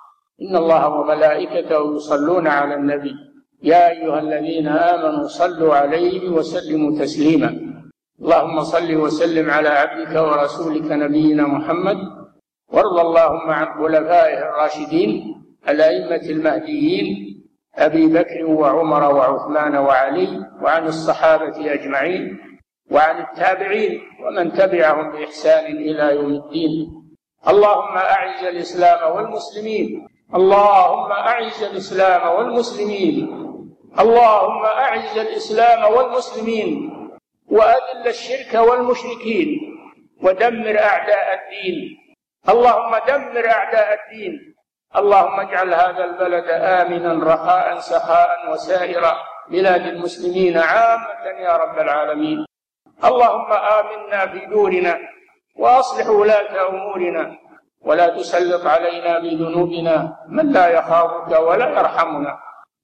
إن الله وملائكته يصلون على النبي يا أيها الذين آمنوا صلوا عليه وسلموا تسليما. اللهم صل وسلم على عبدك ورسولك نبينا محمد، وارض اللهم عن خلفائه الراشدين الأئمة المهديين أبي بكر وعمر وعثمان وعلي، وعن الصحابة أجمعين، وعن التابعين ومن تبعهم بإحسان إلى يوم الدين. اللهم أعز الإسلام والمسلمين، اللهم أعز الإسلام والمسلمين، اللهم أعز الإسلام والمسلمين، وأذل الشرك والمشركين، ودمر أعداء الدين. اللهم دمر أعداء الدين. اللهم اجعل هذا البلد آمنا رخاء سخاء، وسائر بلاد المسلمين عامة يا رب العالمين. اللهم آمنا في دورنا، وأصلح ولاة أمورنا، ولا تسلط علينا بذنوبنا من لا يخافك ولا يرحمنا،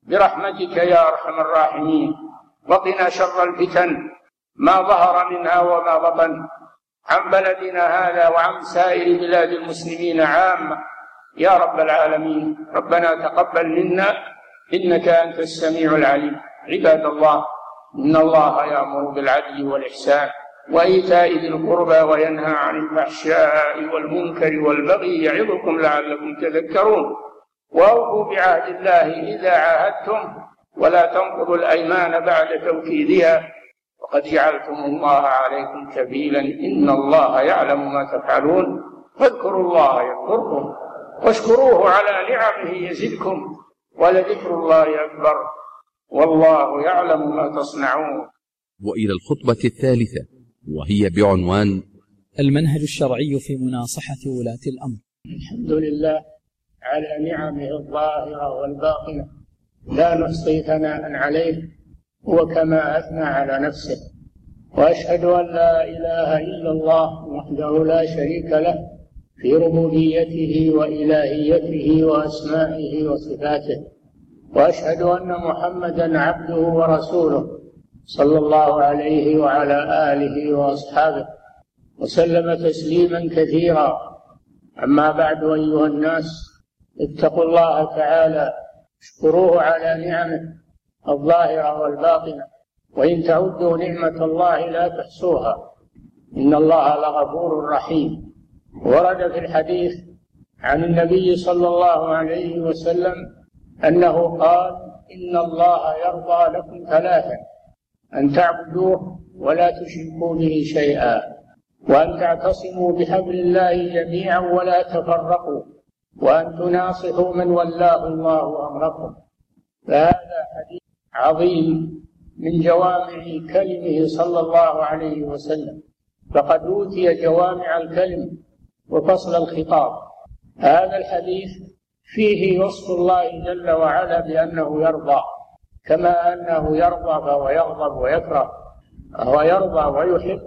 برحمتك يا أرحم الراحمين. وقنا شر الفتن ما ظهر منها وما بطن، عن بلدنا هذا وعن سائر بلاد المسلمين عامة يا رب العالمين. ربنا تقبل منا إنك أنت السميع العليم. عباد الله، إن الله يأمر بالعدل والإحسان وإيتاء ذي القربى، وينهى عن الفحشاء والمنكر والبغي، يعظكم لعلكم تذكرون. وأوفوا بعهد الله إذا عاهدتم، ولا تنقضوا الأيمان بعد توكيدها، وقد جعلتم الله عليكم كفيلا، إن الله يعلم ما تفعلون. فاذكروا الله يذكركم، واشكروه على نعمه يزدكم، ولذكر الله أكبر، والله يعلم ما تصنعون. وإلى الخطبة الثالثة، وهي بعنوان المنهج الشرعي في مناصحة ولاة الأمر. الحمد لله على نعمه الظاهرة والباطنة، لا نحصي ثناء عليه، هو كما أثنى على نفسه. وأشهد أن لا إله إلا الله وحده لا شريك له في ربوبيته وإلهيته وأسمائه وصفاته. وأشهد أن محمدا عبده ورسوله صلى الله عليه وعلى آله وأصحابه وسلم تسليما كثيرا. أما بعد، أيها الناس، اتقوا الله تعالى، اشكروه على نعمه الظاهرة والباطنة، وإن تعدوا نعمة الله لا تحصوها، إن الله لغفور رحيم. ورد في الحديث عن النبي صلى الله عليه وسلم أنه قال: إن الله يرضى لكم ثلاثا: أن تعبدوه ولا تشركوا به شيئا، وأن تعتصموا بحبل الله جميعا ولا تفرقوا، وأن تناصحوا من ولاه الله أمركم. فهذا حديث عظيم من جوامع كلمه صلى الله عليه وسلم، فقد أوتي جوامع الكلم وفصل الخطاب. هذا الحديث فيه وصف الله جل وعلا بأنه يرضى، كما أنه يرضى فهو يغضب ويكره، وهو يرضى ويحب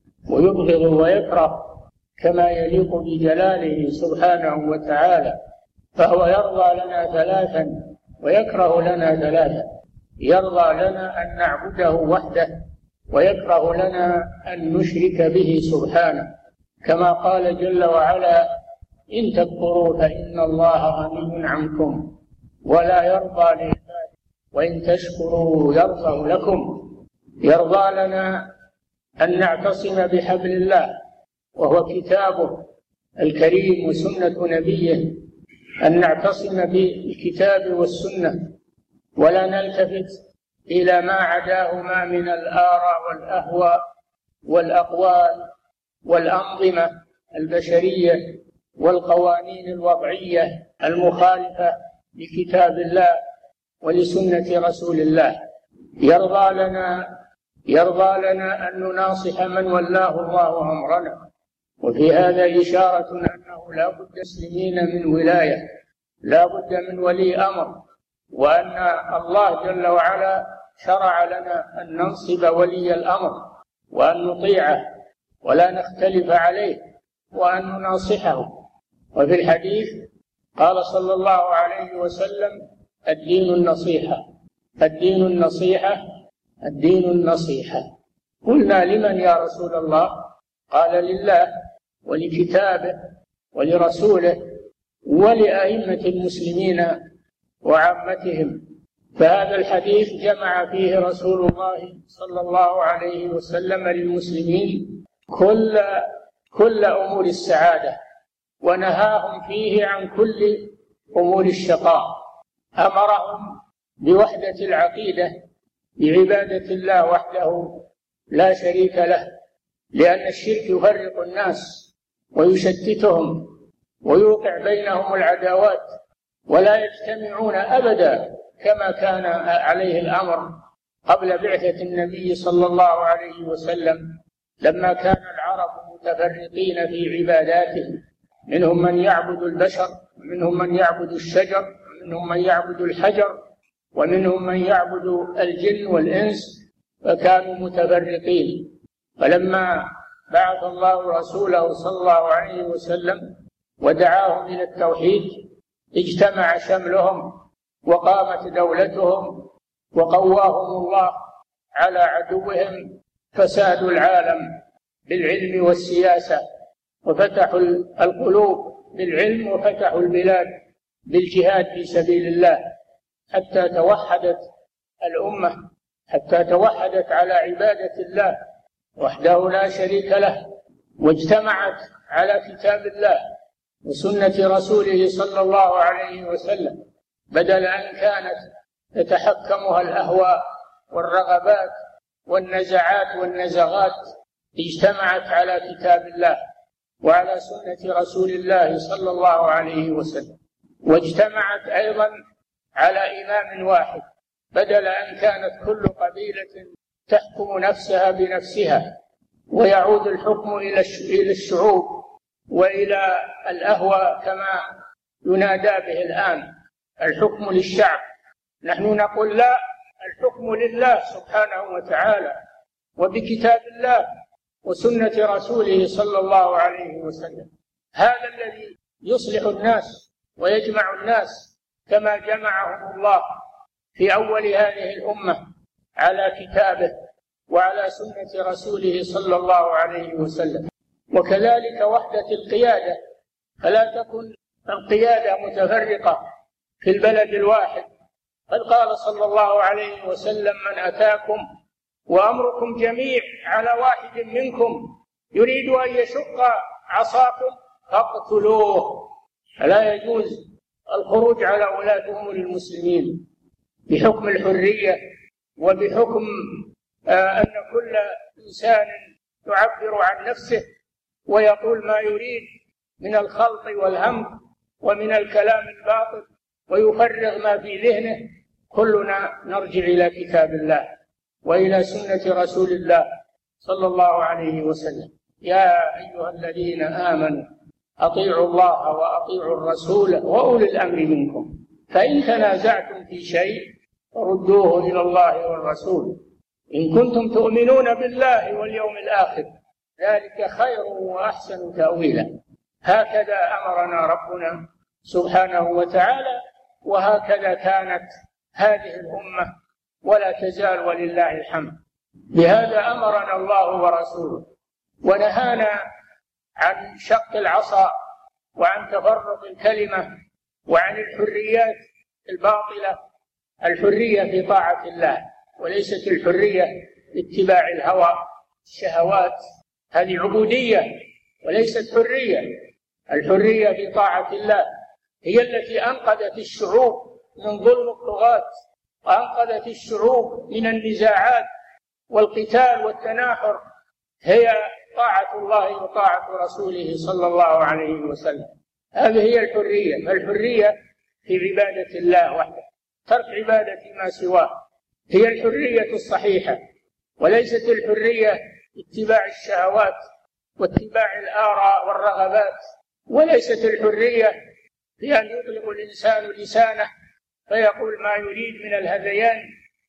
ويبغض ويكره كما يليق بجلاله سبحانه وتعالى. فهو يرضى لنا ثلاثا ويكره لنا ثلاثا: يرضى لنا أن نعبده وحده، ويكره لنا أن نشرك به سبحانه، كما قال جل وعلا: إن تكفروا فإن الله غني عنكم ولا يرضى لعباده وإن تشكروا يرضه لكم. يرضى لنا أن نعتصم بحبل الله، وهو كتابه الكريم وسنة نبيه، أن نعتصم بالكتاب والسنة، ولا نلتفت إلى ما عداهما من الآراء والأهواء والأقوال والأنظمة البشرية والقوانين الوضعية المخالفة لكتاب الله ولسنة رسول الله. يرضى لنا أن نناصح من ولاه الله أمرنا. وفي هذا إشارة أنه لا بد مسلمين من ولاية، لا بد من ولي أمر، وأن الله جل وعلا شرع لنا أن ننصب ولي الأمر وأن نطيعه ولا نختلف عليه وأن نناصحه. وفي الحديث قال صلى الله عليه وسلم: الدين النصيحة، الدين النصيحة، الدين النصيحة. قلنا: لمن يا رسول الله؟ قال: لله ولكتابه ولرسوله ولأئمة المسلمين وعامتهم. فهذا الحديث جمع فيه رسول الله صلى الله عليه وسلم للمسلمين كل أمور السعادة، ونهاهم فيه عن كل أمور الشقاء. أمرهم بوحدة العقيدة، بعبادة الله وحده لا شريك له، لأن الشرك يفرق الناس ويشتتهم ويوقع بينهم العداوات، ولا يجتمعون أبدا كما كان عليه الأمر قبل بعثة النبي صلى الله عليه وسلم، لما كان العرب متفرقين في عباداتهم، منهم من يعبد البشر، ومنهم من يعبد الشجر، ومنهم من يعبد الحجر، ومنهم من يعبد الجن والإنس، فكانوا متفرقين. فلما بعث الله رسوله صلى الله عليه وسلم ودعاهم إلى التوحيد اجتمع شملهم وقامت دولتهم وقواهم الله على عدوهم، فسادوا العالم بالعلم والسياسة، وفتحوا القلوب بالعلم، وفتحوا البلاد بالجهاد في سبيل الله، حتى توحدت الأمة، حتى توحدت على عبادة الله وحده لا شريك له، واجتمعت على كتاب الله وسنة رسوله صلى الله عليه وسلم، بدل أن كانت تتحكمها الأهواء والرغبات والنزعات والنزغات. اجتمعت على كتاب الله وعلى سنة رسول الله صلى الله عليه وسلم، واجتمعت أيضا على إمام واحد، بدل أن كانت كل قبيلة تحكم نفسها بنفسها، ويعود الحكم إلى الشعوب وإلى الأهواء كما ينادى به الآن، الحكم للشعب. نحن نقول لا، الحكم لله سبحانه وتعالى وبكتاب الله وسنة رسوله صلى الله عليه وسلم. هذا الذي يصلح الناس ويجمع الناس كما جمعهم الله في أول هذه الأمة على كتابه وعلى سنة رسوله صلى الله عليه وسلم. وكذلك وحدة القيادة، فلا تكن القيادة متفرقة في البلد الواحد. قد قال صلى الله عليه وسلم: من أتاكم وأمركم جميع على واحد منكم يريد أن يشق عصاكم فاقتلوه. فلا يجوز الخروج على ولاة أمور المسلمين بحكم الحرية وبحكم أن كل إنسان يعبر عن نفسه ويقول ما يريد من الخلط والهم ومن الكلام الباطل ويفرغ ما في ذهنه. كلنا نرجع إلى كتاب الله وإلى سنة رسول الله صلى الله عليه وسلم. يا أيها الذين آمنوا أطيعوا الله وأطيعوا الرسول وأولي الأمر منكم، فإن تنازعتم في شيء فردوه إلى الله والرسول إن كنتم تؤمنون بالله واليوم الآخر، ذلك خير وأحسن تأويلا. هكذا أمرنا ربنا سبحانه وتعالى، وهكذا كانت هذه الأمة ولا تزال ولله الحمد. بهذا أمرنا الله ورسوله، ونهانا عن شق العصا وعن تفرق الكلمة وعن الحريات الباطلة. الحرية في طاعة الله، وليست الحرية باتباع الهوى الشهوات، هذه عبودية وليست حرية. الحرية في طاعة الله هي التي أنقذت الشعوب من ظلم الطغاة، وأنقذت الشعوب من النزاعات والقتال والتناحر، هي طاعة الله وطاعة رسوله صلى الله عليه وسلم. هذه هي الحرية. فالحرية في عبادة الله وحده، ترك عبادة ما سواه، هي الحرية الصحيحة، وليست الحرية اتباع الشهوات واتباع الآراء والرغبات، وليست الحرية في أن يطلق الإنسان لسانه فيقول ما يريد من الهذيان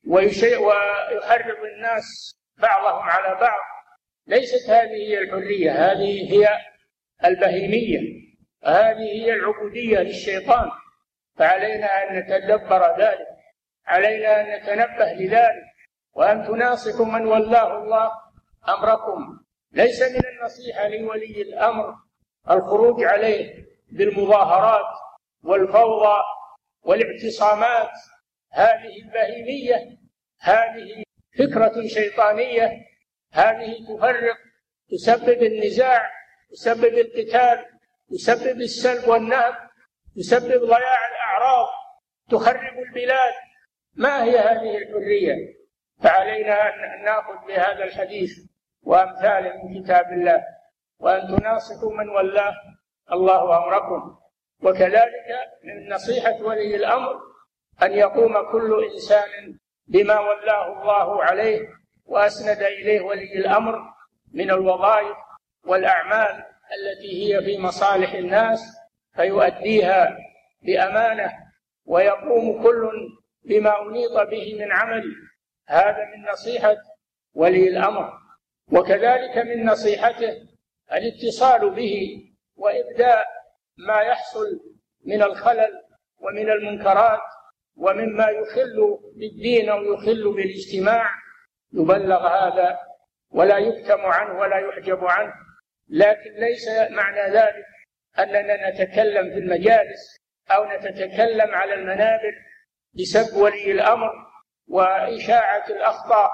ويحرض الناس بعضهم على بعض. ليست هذه هي الحرية، هذه هي البهيمية، هذه هي العبودية للشيطان. فعلينا أن نتدبر ذلك، علينا أن نتنبه لذلك، وأن تناصحوا من ولاه الله أمركم. ليس من النصيحة لولي الأمر الخروج عليه بالمظاهرات والفوضى والاعتصامات. هذه البهيمية، هذه فكرة شيطانية، هذه تفرق، تسبب النزاع، تسبب القتال، تسبب السلب والنهب، تسبب ضياع الأعراض، تخرب البلاد. ما هي هذه الحرية؟ فعلينا أن نأخذ بهذا الحديث وأمثاله من كتاب الله، وأن تناصحوا من ولاه الله أمركم. وكذلك من نصيحة ولي الأمر أن يقوم كل إنسان بما ولاه الله عليه وأسند إليه ولي الأمر من الوظائف والأعمال التي هي في مصالح الناس، فيؤديها بأمانة، ويقوم كل بما أنيط به من عمل. هذا من نصيحة ولي الأمر. وكذلك من نصيحته الاتصال به وإبداء ما يحصل من الخلل ومن المنكرات ومما يخل بالدين أو يخل بالاجتماع، يبلغ هذا ولا يكتم عنه ولا يحجب عنه. لكن ليس معنى ذلك أننا نتكلم في المجالس أو نتكلم على المنابر بسب ولي الأمر وإشاعة الأخطاء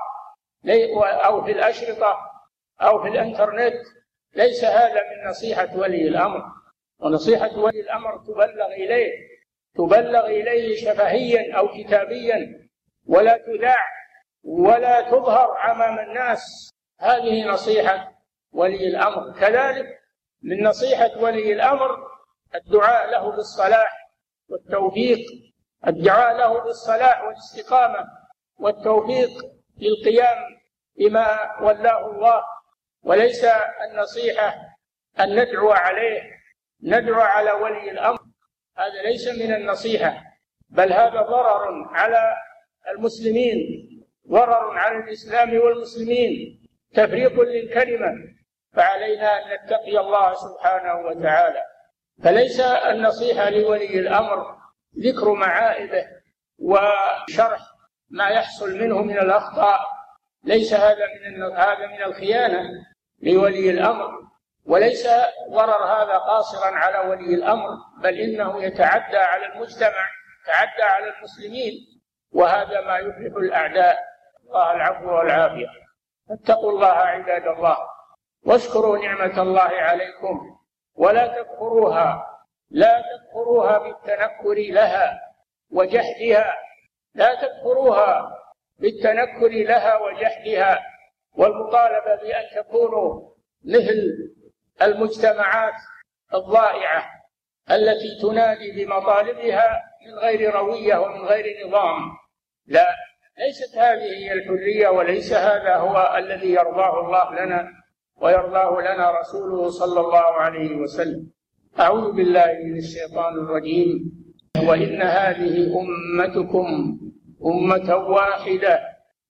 أو في الأشرطة أو في الإنترنت. ليس هذا من نصيحة ولي الأمر. ونصيحة ولي الأمر تبلغ إليه شفهيا أو كتابيا، ولا تذاع ولا تظهر أمام الناس. هذه نصيحة ولي الأمر. كذلك من نصيحة ولي الأمر الدعاء له بالصلاح والتوفيق، الدعاء له بالصلاح والاستقامة والتوفيق للقيام بما ولاه الله. وليس النصيحة أن ندعو عليه، ندعو على ولي الأمر، هذا ليس من النصيحة، بل هذا ضرر على المسلمين، ضرر على الإسلام والمسلمين، تفريق للكلمة. فعلينا أن نتقي الله سبحانه وتعالى. فليس النصيحة لولي الأمر ذكر معائبه وشرح ما يحصل منه من الأخطاء. ليس هذا من الخيانة لولي الأمر، وليس ضرر هذا قاصرا على ولي الأمر، بل إنه يتعدى على المجتمع، يتعدى على المسلمين، وهذا ما يفلح الأعداء. الله العفو والعافية. فاتقوا الله عباد الله، واشكروا نعمة الله عليكم ولا تكفروها، لا تكفروها بالتنكر لها وجحدها، لا تكفروها بالتنكر لها وجحدها والمطالبة بأن تكونوا مثل المجتمعات الضائعة التي تنادي بمطالبها من غير روية ومن غير نظام. لا، ليست هذه هي الحرية، وليس هذا هو الذي يرضاه الله لنا ويرضاه لنا رسوله صلى الله عليه وسلم. أعوذ بالله من الشيطان الرجيم. وإن هذه أمتكم أمة واحدة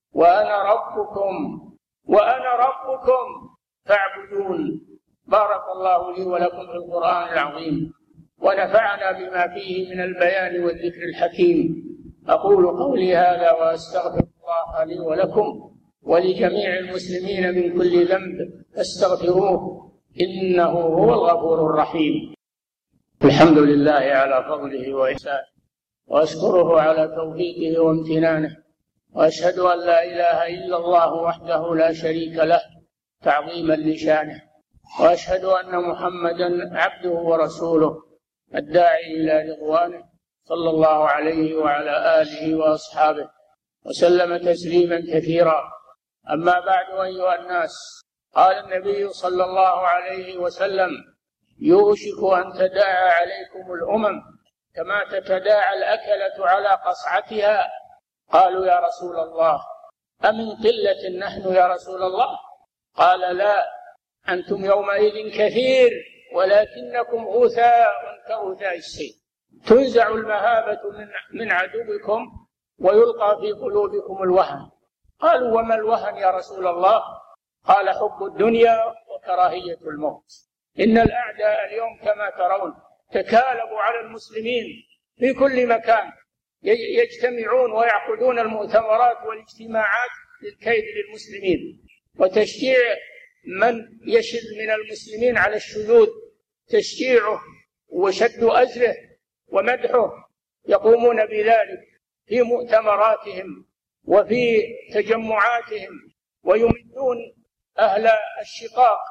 وأنا ربكم فاعبدون. بارك الله لي ولكم في القرآن العظيم، ونفعنا بما فيه من البيان والذكر الحكيم. أقول قولي هذا وأستغفر الله لي ولكم ولجميع المسلمين من كل ذنب فاستغفروه إنه هو الغفور الرحيم. الحمد لله على فضله وإحسانه، وأشكره على توفيقه وامتنانه، وأشهد أن لا إله إلا الله وحده لا شريك له تعظيما لشانه، وأشهد أن محمدا عبده ورسوله الداعي إلى رضوانه صلى الله عليه وعلى آله وأصحابه وسلم تسليما كثيرا. أما بعد، أيها الناس، قال النبي صلى الله عليه وسلم: يوشك أن تداعى عليكم الأمم كما تتداعى الأكلة على قصعتها. قالوا: يا رسول الله، أمن قلة نحن يا رسول الله؟ قال: لا، أنتم يومئذ كثير ولكنكم غثاء كغثاء السيل. تنزع المهابة من عدوكم ويلقى في قلوبكم الوهن. قالوا وما الوهن يا رسول الله؟ قال حب الدنيا وكراهية الموت. إن الأعداء اليوم كما ترون تكالبوا على المسلمين في كل مكان، يجتمعون ويعقدون المؤتمرات والاجتماعات للكيد للمسلمين وتشجيع من يشذ من المسلمين على الشذوذ، تشجيعه وشد أزره ومدحه. يقومون بذلك في مؤتمراتهم وفي تجمعاتهم، ويمدون أهل الشقاق،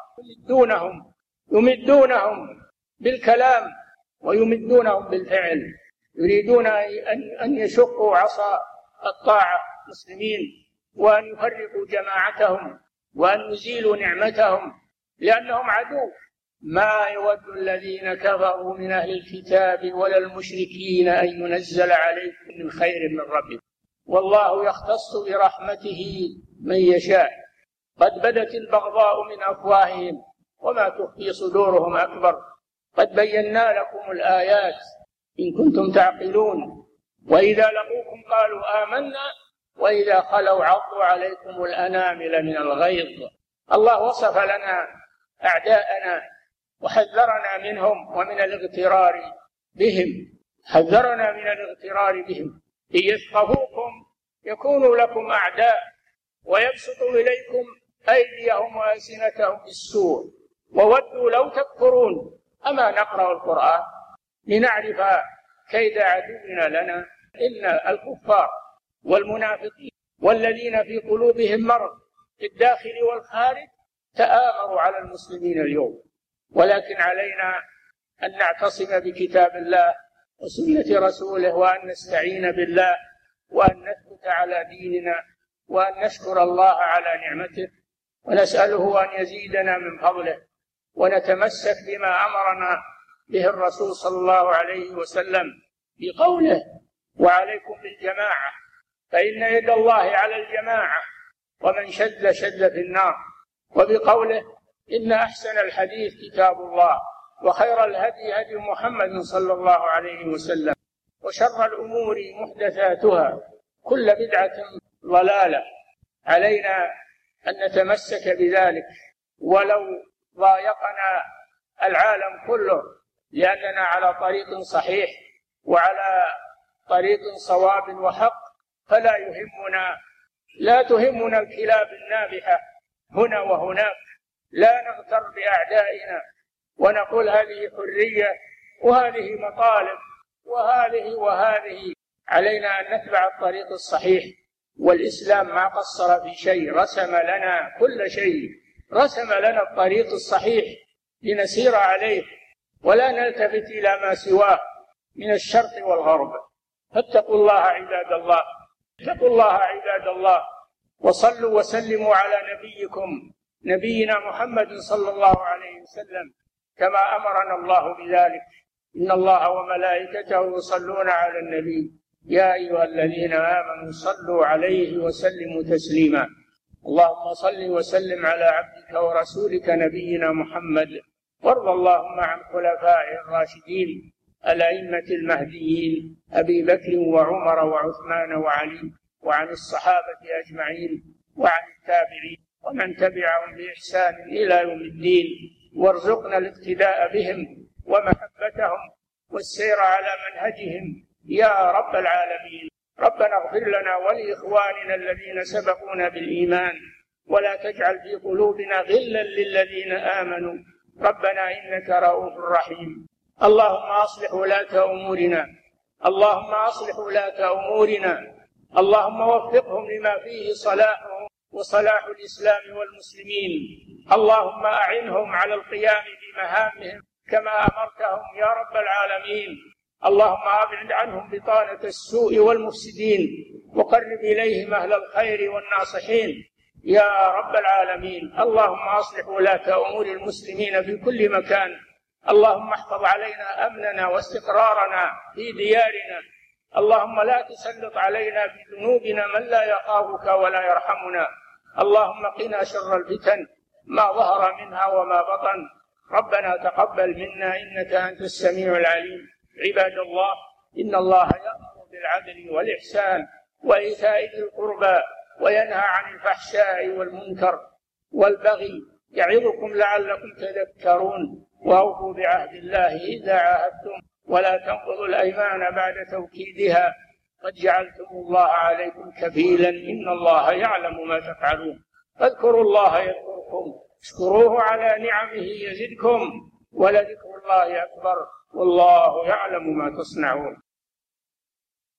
يمدونهم بالكلام ويمدونهم بالفعل، يريدون أن يشقوا عصا الطاعة المسلمين وأن يفرقوا جماعتهم وأن يزيلوا نعمتهم، لأنهم عدو. ما يود الذين كفروا من أهل الكتاب ولا المشركين أن ينزل عليكم من خير من ربكم والله يختص برحمته من يشاء. قد بدت البغضاء من أفواههم وما تخفي صدورهم أكبر. قد بينا لكم الآيات إن كنتم تعقلون. وإذا لقوكم قالوا آمنا وإذا خلوا عضوا عليكم الأنامل من الغيظ. الله وصف لنا أعداءنا وحذرنا منهم ومن الاغترار بهم، حذرنا من الاغترار بهم. إن يثقفوكم يكونوا لكم أعداء ويبسطوا إليكم أيديهم وألسنتهم بالسوء وودوا لو تكفرون. أما نقرأ القرآن لنعرف كيد عدونا لنا؟ إن الكفار والمنافقين والذين في قلوبهم مرض في الداخل والخارج تآمروا على المسلمين اليوم، ولكن علينا أن نعتصم بكتاب الله وسنة رسوله، وأن نستعين بالله، وأن نثبت على ديننا، وأن نشكر الله على نعمته، ونسأله أن يزيدنا من فضله، ونتمسك بما أمرنا به الرسول صلى الله عليه وسلم بقوله وعليكم بالجماعة فإن يد الله على الجماعة ومن شذ شذ في النار، وبقوله إن أحسن الحديث كتاب الله وخير الهدي هدي محمد صلى الله عليه وسلم وشر الأمور محدثاتها كل بدعة ضلالة. علينا أن نتمسك بذلك ولو ضايقنا العالم كله، لأننا على طريق صحيح وعلى طريق صواب وحق، فلا لا تهمنا الكلاب النابحة هنا وهناك. لا نغتر بأعدائنا ونقول هذه حرية وهذه مطالب وهذه. علينا أن نتبع الطريق الصحيح، والإسلام ما قصر في شيء، رسم لنا كل شيء، رسم لنا الطريق الصحيح لنسير عليه ولا نلتفت إلى ما سواه من الشرق والغرب. فاتقوا الله عباد الله، اتقوا الله عباد الله، وصلوا وسلموا على نبينا محمد صلى الله عليه وسلم كما أمرنا الله بذلك. إن الله وملائكته يصلون على النبي يا أيها الذين آمنوا صلوا عليه وسلموا تسليما. اللهم صل وسلم على عبدك ورسولك نبينا محمد، وارض اللهم عن خلفائه الراشدين الأئمة المهديين أبي بكر وعمر وعثمان وعلي، وعن الصحابة أجمعين، وعن التابعين ومن تبعهم بإحسان إلى يوم الدين، وارزقنا الاقتداء بهم ومحبتهم والسير على منهجهم يا رب العالمين. ربنا اغفر لنا ولإخواننا الذين سبقونا بالإيمان، ولا تجعل في قلوبنا غلا للذين آمنوا ربنا إنك رؤوف رحيم. اللهم أصلح ولاة أمورنا، اللهم أصلح ولاة أمورنا، اللهم وفقهم لما فيه صلاحهم وصلاح الإسلام والمسلمين. اللهم أعنهم على القيام بمهامهم كما أمرتهم يا رب العالمين. اللهم أبعد عنهم بطانة السوء والمفسدين، وقرب إليهم أهل الخير والناصحين يا رب العالمين. اللهم أصلح ولاة أمور المسلمين في كل مكان. اللهم احفظ علينا أمننا واستقرارنا في ديارنا. اللهم لا تسلط علينا بذنوبنا من لا يخافك ولا يرحمنا. اللهم قنا شر الفتن ما ظهر منها وما بطن. ربنا تقبل منا إنك أنت السميع العليم. عباد الله، إن الله يأمر بالعدل والإحسان وإيتاء ذي القربى وينهى عن الفحشاء والمنكر والبغي يعظكم لعلكم تذكرون. وأوفوا بعهد الله إذا عاهدتم ولا تنقضوا الأيمان بعد توكيدها قد جعلتم الله عليكم كفيلا إن الله يعلم ما تفعلون. فاذكروا الله يذكركم اشكروه على نعمه يزدكم ولذكر الله أكبر والله يعلم ما تصنعون.